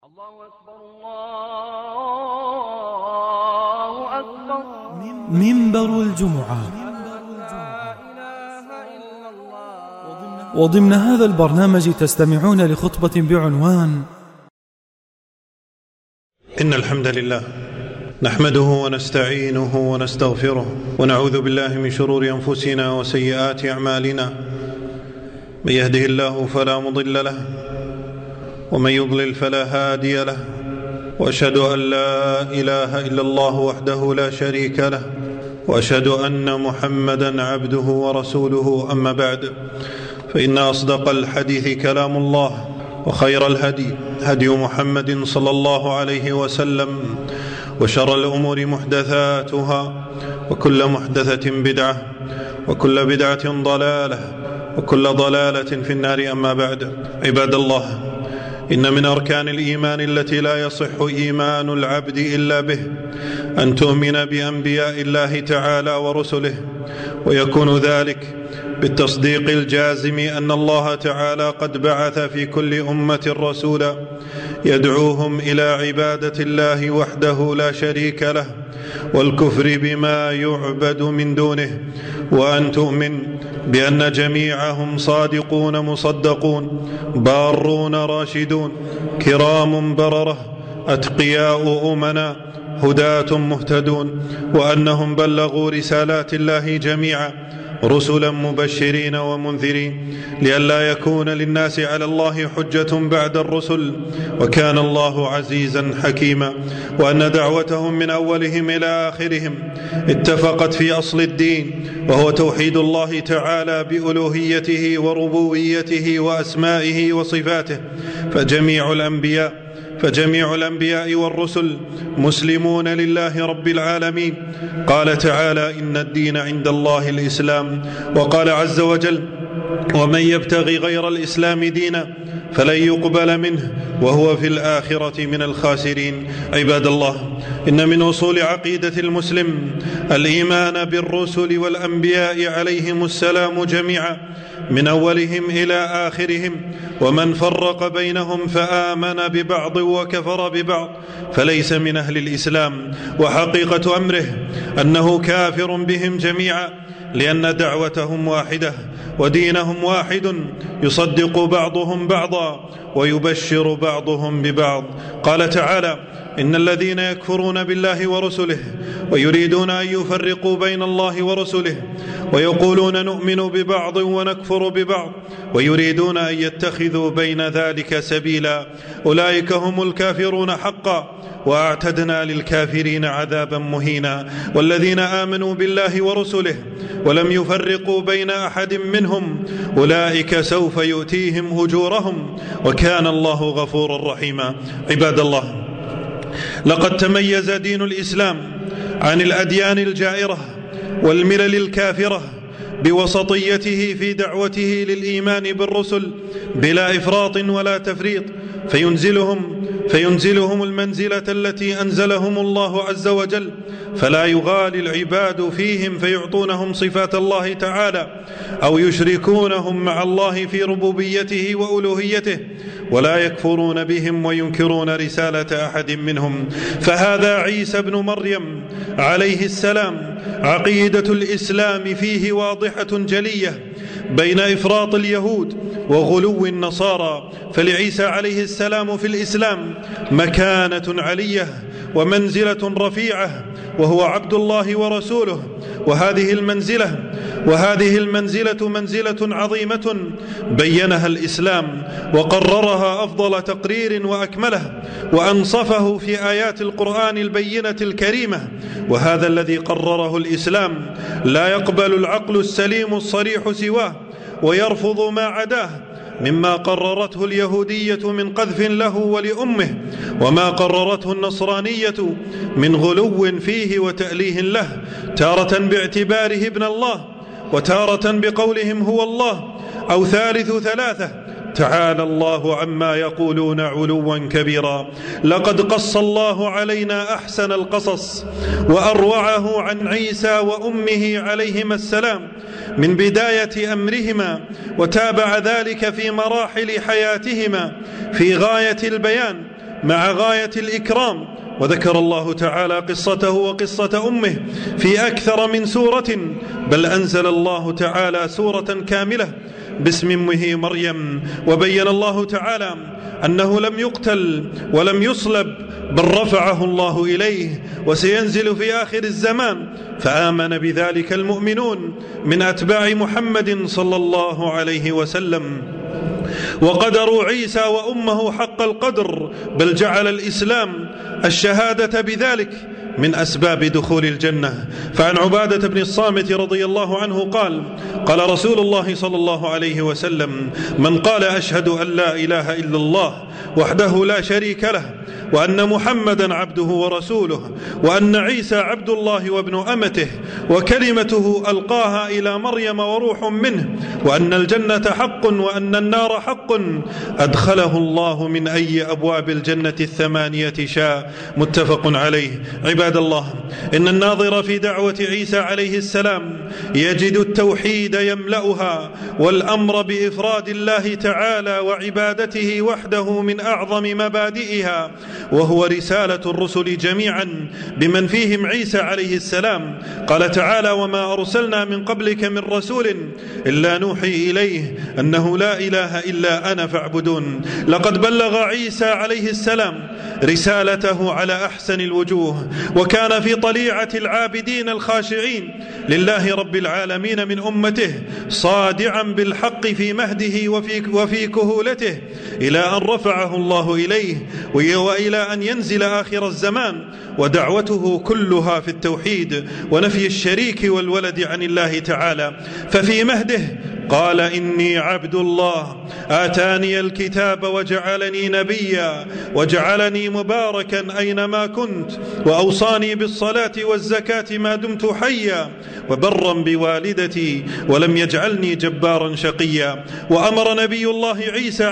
الله أكبر الله أكبر. منبر الجمعة. وضمن هذا البرنامج تستمعون لخطبة بعنوان: إن الحمد لله نحمده ونستعينه ونستغفره ونعوذ بالله من شرور أنفسنا وسيئات أعمالنا. من يهده الله فلا مضل له ومن يضلل فلا هادي له، وأشهد أن لا إله إلا الله وحده لا شريك له، وأشهد أن محمدا عبده ورسوله. أما بعد، فإن أصدق الحديث كلام الله، وخير الهدي هدي محمد صلى الله عليه وسلم، وشر الأمور محدثاتها، وكل محدثة بدعة، وكل بدعة ضلالة، وكل ضلالة في النار. أما بعد، عباد الله، إن من أركان الإيمان التي لا يصح إيمان العبد إلا به أن تؤمن بأنبياء الله تعالى ورسله، ويكون ذلك بالتصديق الجازم أن الله تعالى قد بعث في كل أمة رسولا يدعوهم إلى عبادة الله وحده لا شريك له، والكفر بما يعبد من دونه، وأن تؤمن بأن جميعهم صادقون مصدقون، بارون راشدون، كرام بررة، أتقياء أمنا، هداة مهتدون، وأنهم بلغوا رسالات الله جميعا، رسلا مبشرين ومنذرين، لئلا يكون للناس على الله حجة بعد الرسل، وكان الله عزيزا حكيما. وأن دعوتهم من أولهم إلى آخرهم اتفقت في أصل الدين، وهو توحيد الله تعالى بألوهيته وربوبيته وأسمائه وصفاته. فجميع الأنبياء والرسل مسلمون لله رب العالمين. قال تعالى: إن الدين عند الله الإسلام. وقال عز وجل: ومن يبتغي غير الإسلام دينا فلن يقبل منه وهو في الآخرة من الخاسرين. عباد الله، إن من أصول عقيدة المسلم الإيمان بالرسل والأنبياء عليهم السلام جميعا، من أولهم إلى آخرهم، ومن فرق بينهم فآمن ببعض وكفر ببعض فليس من أهل الإسلام. وحقيقة أمره أنه كافر بهم جميعا، لأن دعوتهم واحدة ودينهم واحد، يصدق بعضهم بعضا ويبشر بعضهم ببعض. قال تعالى: إن الذين يكفرون بالله ورسله ويريدون أن يفرقوا بين الله ورسله ويقولون نؤمن ببعض ونكفر ببعض ويريدون أن يتخذوا بين ذلك سبيلا، أولئك هم الكافرون حقا، وأعتدنا للكافرين عذابا مهينا. والذين آمنوا بالله ورسله ولم يفرقوا بين أحد منهم أولئك سوف يؤتيهم أجورهم، وكان الله غفورا رحيما. عباد الله، لقد تميز دين الإسلام عن الأديان الجائرة والملل الكافرة بوسطيته في دعوته للإيمان بالرسل بلا إفراط ولا تفريط، فينزلهم المنزلة التي أنزلهم الله عز وجل، فلا يغالي العباد فيهم فيعطونهم صفات الله تعالى أو يشركونهم مع الله في ربوبيته وألوهيته، ولا يكفرون بهم وينكرون رسالة أحد منهم. فهذا عيسى بن مريم عليه السلام عقيدة الإسلام فيه واضحة جلية بين إفراط اليهود وغلو النصارى. فلعيسى عليه السلام في الإسلام مكانة علية ومنزلة رفيعة، وهو عبد الله ورسوله. وهذه المنزلة منزلة عظيمة بينها الإسلام وقررها أفضل تقرير وأكمله، وأنصفه في آيات القرآن البينة الكريمة. وهذا الذي قرره الإسلام لا يقبل العقل السليم الصريح سواه، ويرفض ما عداه مما قررته اليهودية من قذف له ولأمه، وما قررته النصرانية من غلو فيه وتأليه له، تارة باعتباره ابن الله، وتارة بقولهم هو الله أو ثالث ثلاثة. تعالى الله عما يقولون علوا كبيرا. لقد قص الله علينا أحسن القصص وأروعه عن عيسى وأمه عليهما السلام من بداية أمرهما، وتابع ذلك في مراحل حياتهما في غاية البيان مع غاية الإكرام. وذكر الله تعالى قصته وقصة أمه في أكثر من سورة، بل أنزل الله تعالى سورة كاملة باسم أمه مريم، وبين الله تعالى أنه لم يقتل ولم يصلب، بل رفعه الله إليه وسينزل في آخر الزمان، فآمن بذلك المؤمنون من أتباع محمد صلى الله عليه وسلم. وقدروا عيسى وأمه حق القدر، بل جعل الإسلام الشهادة بذلك من أسباب دخول الجنة. فعن عبادة بن الصامت رضي الله عنه قال: قال رسول الله صلى الله عليه وسلم: من قال أشهد أن لا إله إلا الله وحده لا شريك له، وأن محمدا عبده ورسوله، وأن عيسى عبد الله وابن أمته وكلمته ألقاها إلى مريم وروح منه، وأن الجنة حق وأن النار حق، أدخله الله من أي أبواب الجنة 8 شاء. متفق عليه. عباد الله، إن الناظر في دعوة عيسى عليه السلام يجد التوحيد يملأها، والأمر بإفراد الله تعالى وعبادته وحده من أعظم مبادئها، وهو رسالة الرسل جميعا بمن فيهم عيسى عليه السلام. قال تعالى: وما أرسلنا من قبلك من رسول إلا نوحي إليه أنه لا إله إلا أنا فاعبدون. لقد بلغ عيسى عليه السلام رسالته على أحسن الوجوه، وكان في طليعة العابدين الخاشعين لله رب العالمين من أمته، صادعا بالحق في مهده وفي كهولته، إلى أن رفعه الله إليه، وإلى أن ينزل آخر الزمان، ودعوته كلها في التوحيد ونفي الشريك والولد عن الله تعالى. ففي مهده قال: إني عبد الله آتاني الكتاب وجعلني نبيا وجعلني مباركا أينما كنت وأوصاني بالصلاة والزكاة ما دمت حيا وبرا بوالدتي ولم يجعلني جبارا شقيا. وأمر نبي الله عيسى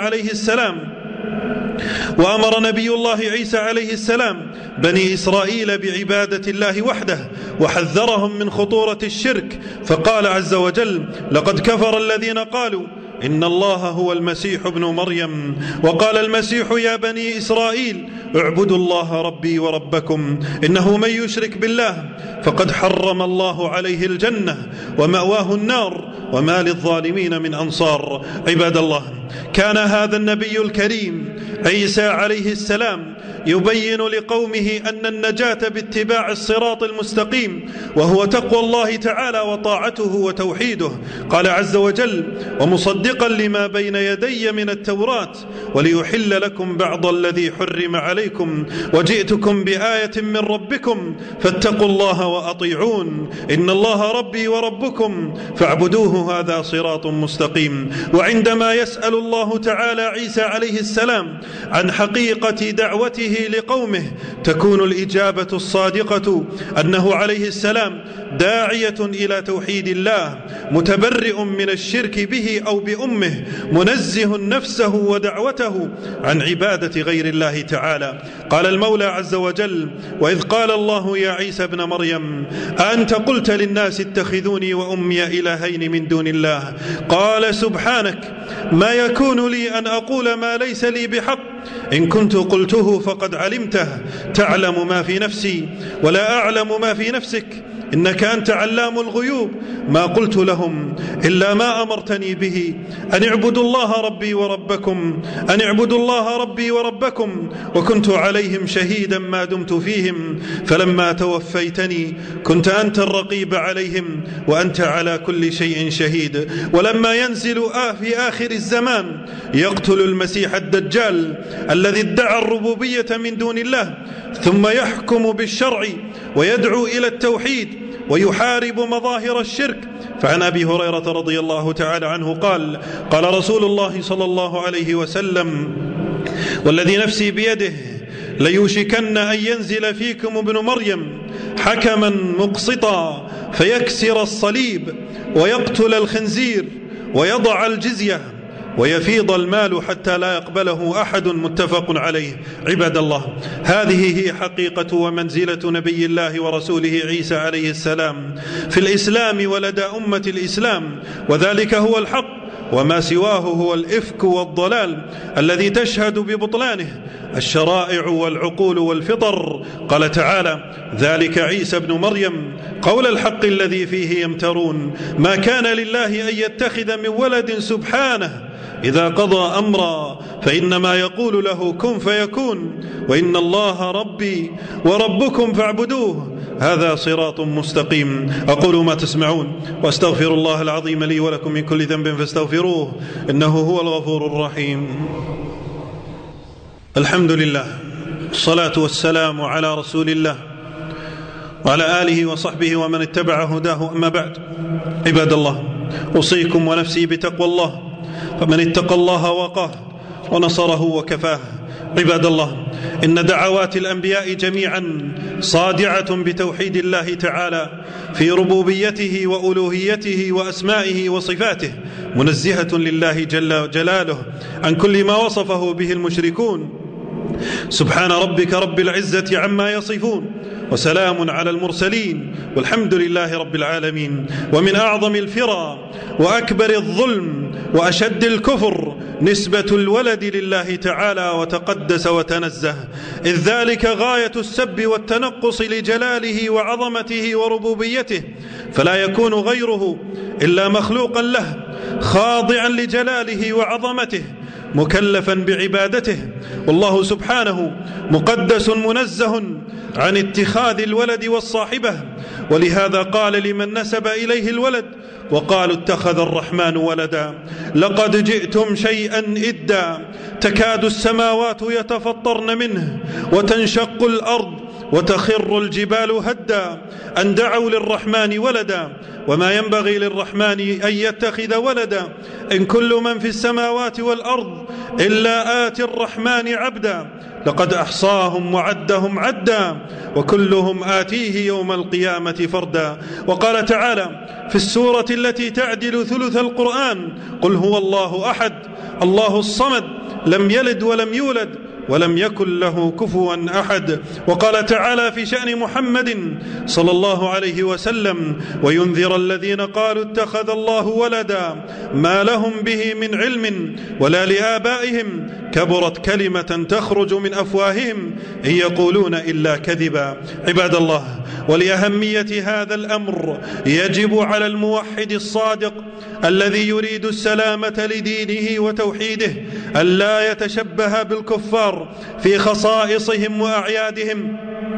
عليه السلام بني إسرائيل بعبادة الله وحده، وحذرهم من خطورة الشرك، فقال عز وجل: لقد كفر الذين قالوا إن الله هو المسيح ابن مريم، وقال المسيح: يا بني إسرائيل اعبدوا الله ربي وربكم، إنه من يشرك بالله فقد حرم الله عليه الجنة ومأواه النار وما للظالمين من أنصار. عباد الله، كان هذا النبي الكريم عيسى عليه السلام يبين لقومه أن النجاة باتباع الصراط المستقيم، وهو تقوى الله تعالى وطاعته وتوحيده. قال عز وجل: ومصدقا لما بين يدي من التوراة وليحل لكم بعض الذي حرم عليكم وجئتكم بآية من ربكم فاتقوا الله وأطيعون إن الله ربي وربكم فاعبدوه هذا صراط مستقيم. وعندما يسأل الله تعالى عيسى عليه السلام عن حقيقة دعوته لقومه، تكون الإجابة الصادقة أنه عليه السلام داعية إلى توحيد الله، متبرئ من الشرك به أو بأمه، منزه نفسه ودعوته عن عبادة غير الله تعالى. قال المولى عز وجل: وإذ قال الله يا عيسى ابن مريم أأنت قلت للناس اتخذوني وأمي إلهين من دون الله؟ قال: سبحانك، ما يكون لي أن أقول ما ليس لي بحق، إن كنت قلته فقد علمته، تعلم ما في نفسي ولا أعلم ما في نفسك، إنك أنت علام الغيوب. ما قلت لهم إلا ما أمرتني به، أن اعبدوا الله ربي وربكم، وكنت عليهم شهيدا ما دمت فيهم، فلما توفيتني كنت أنت الرقيب عليهم وأنت على كل شيء شهيد. ولما ينزل في آخر الزمان يقتل المسيح الدجال الذي ادعى الربوبية من دون الله، ثم يحكم بالشرع ويدعو إلى التوحيد ويحارب مظاهر الشرك. فعن أبي هريرة رضي الله تعالى عنه قال: قال رسول الله صلى الله عليه وسلم: والذي نفسي بيده ليوشكن أن ينزل فيكم ابن مريم حكما مقسطا فيكسر الصليب ويقتل الخنزير ويضع الجزية ويفيض المال حتى لا يقبله أحد. متفق عليه. عباد الله، هذه هي حقيقة ومنزلة نبي الله ورسوله عيسى عليه السلام في الإسلام ولدى أمة الإسلام، وذلك هو الحق وما سواه هو الإفك والضلال الذي تشهد ببطلانه الشرائع والعقول والفطر. قال تعالى: ذلك عيسى ابن مريم قول الحق الذي فيه يمترون ما كان لله أن يتخذ من ولد سبحانه إذا قضى أمرا فإنما يقول له كن فيكون وإن الله ربي وربكم فاعبدوه هذا صراط مستقيم. أقول ما تسمعون وأستغفر الله العظيم لي ولكم من كل ذنب فاستغفروه إنه هو الغفور الرحيم. الحمد لله، الصلاة والسلام على رسول الله وعلى آله وصحبه ومن اتبع هداه، أما بعد. عباد الله، أوصيكم ونفسي بتقوى الله، فمن اتقى الله وقاه ونصره وكفاه. عباد الله، إن دعوات الأنبياء جميعا صادعة بتوحيد الله تعالى في ربوبيته وألوهيته وأسمائه وصفاته، منزهة لله جل جلاله عن كل ما وصفه به المشركون. سبحان ربك رب العزة عما يصفون وسلام على المرسلين والحمد لله رب العالمين. ومن أعظم الفرى وأكبر الظلم وأشد الكفر نسبة الولد لله تعالى وتقدس وتنزه، إذ ذلك غاية السب والتنقص لجلاله وعظمته وربوبيته، فلا يكون غيره إلا مخلوقا له خاضعا لجلاله وعظمته مكلفا بعبادته، والله سبحانه مقدس منزه عن اتخاذ الولد والصاحبة. ولهذا قال لمن نسب إليه الولد وقالوا اتخذ الرحمن ولدا لقد جئتم شيئا إدا تكاد السماوات يتفطرن منه وتنشق الأرض وتخر الجبال هدا أن دعوا للرحمن ولدا وما ينبغي للرحمن أن يتخذ ولدا إن كل من في السماوات والأرض إلا آتي الرحمن عبدا لقد أحصاهم وعدهم عدا وكلهم آتيه يوم القيامة فردا. وقال تعالى في السورة التي تعدل ثلث القرآن: قل هو الله أحد الله الصمد لم يلد ولم يولد ولم يكن له كفوا أحد. وقال تعالى في شأن محمد صلى الله عليه وسلم: وينذر الذين قالوا اتخذ الله ولدا ما لهم به من علم ولا لآبائهم كبرت كلمة تخرج من أفواههم إن يقولون إلا كذبا. عباد الله، ولأهمية هذا الأمر يجب على الموحد الصادق الذي يريد السلامة لدينه وتوحيده ألا يتشبه بالكفار في خصائصهم وأعيادهم،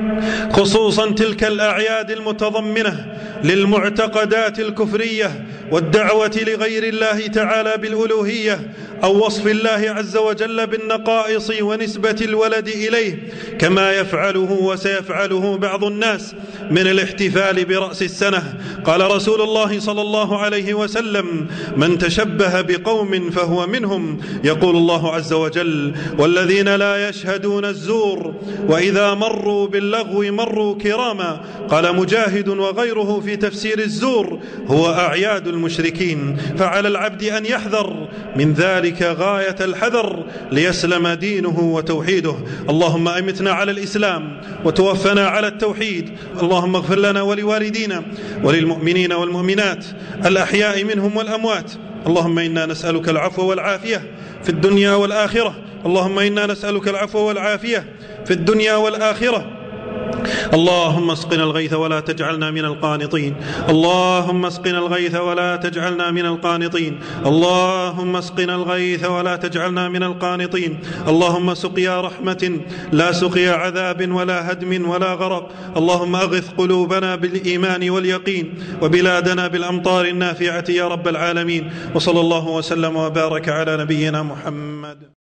خصوصا تلك الأعياد المتضمنة للمعتقدات الكفرية والدعوة لغير الله تعالى بالألوهية أو وصف الله عز وجل بالنقائص ونسبة الولد إليه، كما يفعله وسيفعله بعض الناس من الاحتفال برأس السنة. قال رسول الله صلى الله عليه وسلم: من تشبه بقوم فهو منهم. يقول الله عز وجل: والذين لا يشهدون الزور وإذا مروا باللغو مروا كراما. قال مجاهد وغيره في تفسير الزور: هو أعياد المشركين. فعلى العبد أن يحذر من ذلك غاية الحذر ليسلم دينه وتوحيده. اللهم أمتنا على الإسلام وتوفنا على التوحيد. اللهم اغفر لنا ولوالدينا وللمؤمنين والمؤمنات الأحياء منهم والأموات. اللهم إنا نسألك العفو والعافية في الدنيا والآخرة. اللهم إنا نسألك العفو والعافية في الدنيا والآخرة. اللهم اسقنا الغيث ولا تجعلنا من القانطين. اللهم اسقنا الغيث ولا تجعلنا من القانطين. اللهم اسقنا الغيث ولا تجعلنا من القانطين. اللهم سقيا رحمة لا سقيا عذاب ولا هدم ولا غرق. اللهم أغث قلوبنا بالإيمان واليقين وبلادنا بالأمطار النافعة يا رب العالمين. وصلى الله وسلم وبارك على نبينا محمد.